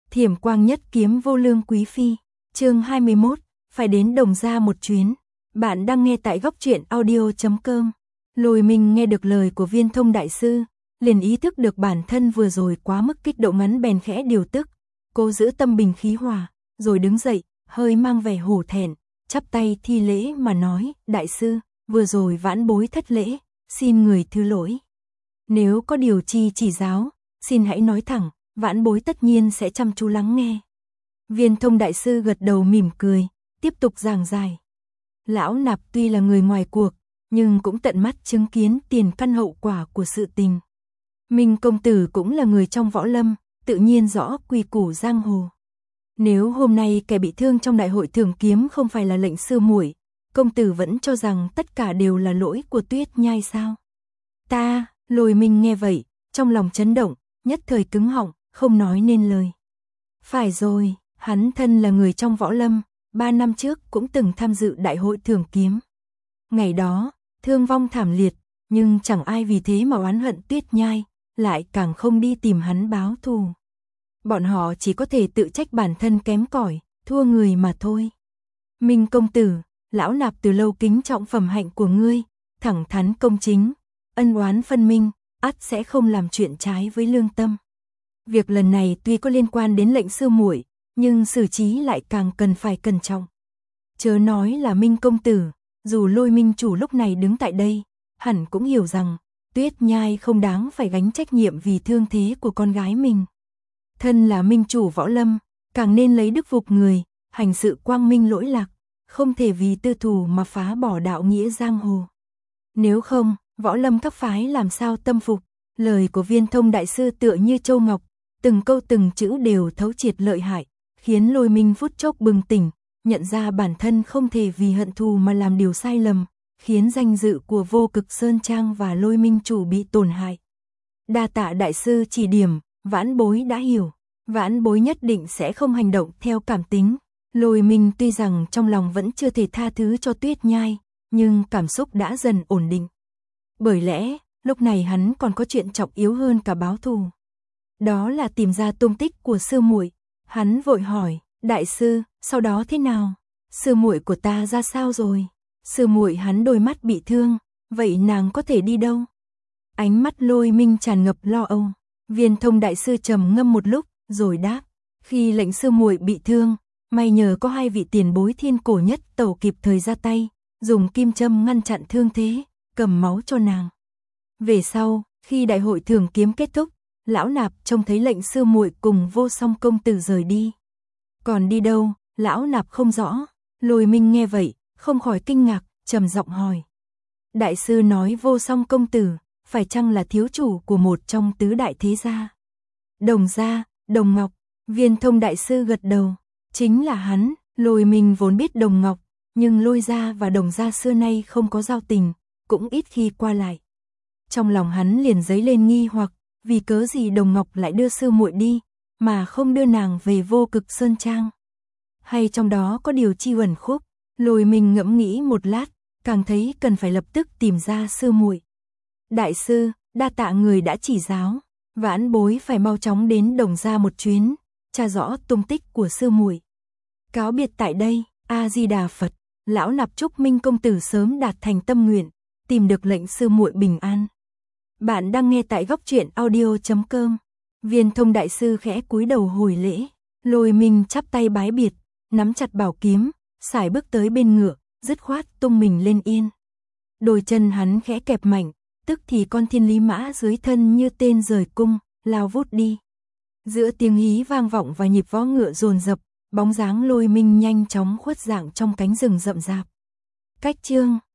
Thiểm quang nhất kiếm vô lương quý phi, chương 21, phải đến Đồng Gia một chuyến. Bạn đang nghe tại góc truyện audio.com. Lôi Minh nghe được lời của Viên Thông đại sư, liền ý thức được bản thân vừa rồi quá mức kích động, ngắn bèn khẽ điều tức, cố giữ tâm bình khí hòa, rồi đứng dậy, hơi mang vẻ hổ thẹn, chắp tay thi lễ mà nói: đại sư, vừa rồi vãn bối thất lễ, xin người thứ lỗi. Nếu có điều chi chỉ giáo, xin hãy nói thẳng, vãn bối tất nhiên sẽ chăm chú lắng nghe. Viên Thông đại sư gật đầu mỉm cười, tiếp tục giảng giải. Lão Nạp tuy là người ngoài cuộc, nhưng cũng tận mắt chứng kiến tiền căn hậu quả của sự tình. Minh công tử cũng là người trong võ lâm, tự nhiên rõ quy củ giang hồ. Nếu hôm nay kẻ bị thương trong đại hội Thường Kiếm không phải là lệnh sư muội, công tử vẫn cho rằng tất cả đều là lỗi của Tuyết Nhai sao? Ta, Lôi Minh nghe vậy, trong lòng chấn động, nhất thời cứng họng, không nói nên lời. Phải rồi, hắn thân là người trong võ lâm, 3 năm trước cũng từng tham dự đại hội Thường Kiếm. Ngày đó, thương vong thảm liệt, nhưng chẳng ai vì thế mà oán hận Tuyết Nhai, lại càng không đi tìm hắn báo thù. Bọn họ chỉ có thể tự trách bản thân kém cỏi, thua người mà thôi. Minh công tử, lão Nạp từ lâu kính trọng phẩm hạnh của ngươi, thẳng thắn công chính, ân oán phân minh, ắt sẽ không làm chuyện trái với lương tâm. Việc lần này tuy có liên quan đến lệnh sư muội, nhưng xử trí lại càng cần phải cẩn trọng. Chớ nói là Minh công tử, dù Lôi Minh chủ lúc này đứng tại đây, hẳn cũng hiểu rằng Tuyết Nhai không đáng phải gánh trách nhiệm vì thương thế của con gái mình. Thân là minh chủ võ lâm, càng nên lấy đức phục người, hành sự quang minh lỗi lạc, không thể vì tư thù mà phá bỏ đạo nghĩa giang hồ. Nếu không, võ lâm các phái làm sao tâm phục. Lời của Viên Thông đại sư tựa như châu ngọc, từng câu từng chữ đều thấu triệt lợi hại, khiến Lôi Minh phút chốc bừng tỉnh, nhận ra bản thân không thể vì hận thù mà làm điều sai lầm, khiến danh dự của Vô Cực Sơn Trang và Lôi Minh chủ bị tổn hại. Đa tạ đại sư chỉ điểm, vãn bối đã hiểu, vãn bối nhất định sẽ không hành động theo cảm tính. Lôi Minh tuy rằng trong lòng vẫn chưa thể tha thứ cho Tuyết Nhai, nhưng cảm xúc đã dần ổn định. Bởi lẽ, lúc này hắn còn có chuyện trọng yếu hơn cả báo thù. Đó là tìm ra tung tích của sư muội. Hắn vội hỏi: đại sư, sau đó thế nào? Sư muội của ta ra sao rồi? Sư muội hắn đôi mắt bị thương, vậy nàng có thể đi đâu? Ánh mắt Lôi Minh tràn ngập lo âu. Viên Thông đại sư trầm ngâm một lúc, rồi đáp: khi lệnh sư muội bị thương, may nhờ có 2 vị tiền bối thiên cổ nhất tẩu kịp thời ra tay, dùng kim châm ngăn chặn thương thế, cầm máu cho nàng. Về sau, khi đại hội Thường Kiếm kết thúc, lão Nạp trông thấy lệnh sư muội cùng Vô Song công tử rời đi. Còn đi đâu, lão Nạp không rõ. Lôi Minh nghe vậy, không khỏi kinh ngạc, trầm giọng hỏi: đại sư nói Vô Song công tử, phải chăng là thiếu chủ của một trong tứ đại thế gia? Đồng Gia, Đồng Ngọc. Viên Thông đại sư gật đầu, chính là hắn. Lôi Minh vốn biết Đồng Ngọc, nhưng Lôi gia và Đồng gia xưa nay không có giao tình, cũng ít khi qua lại. Trong lòng hắn liền dấy lên nghi hoặc, vì cớ gì Đồng Ngọc lại đưa sư muội đi, mà không đưa nàng về Vô Cực Sơn Trang? Hay trong đó có điều chi uẩn khúc? Lôi Minh ngẫm nghĩ một lát, càng thấy cần phải lập tức tìm ra sư muội. Đại sư, đa tạ người đã chỉ giáo, vãn bối phải mau chóng đến Đồng gia một chuyến, tra rõ tung tích của sư muội. Cáo biệt tại đây. A Di Đà Phật. Lão Nạp chúc Minh công tử sớm đạt thành tâm nguyện, tìm được lệnh sư muội bình an. Bạn đang nghe tại góc truyện audio.com. Viên Thông đại sư khẽ cúi đầu hồi lễ. Lôi Minh chắp tay bái biệt, nắm chặt bảo kiếm, sải bước tới bên ngựa, dứt khoát tung mình lên yên. Đôi chân hắn khẽ kẹp mạnh, tức thì con thiên lý mã dưới thân như tên rời cung, lao vút đi. Giữa tiếng hí vang vọng và nhịp vó ngựa dồn dập, bóng dáng Lôi Minh nhanh chóng khuất dạng trong cánh rừng rậm rạp. Cách chương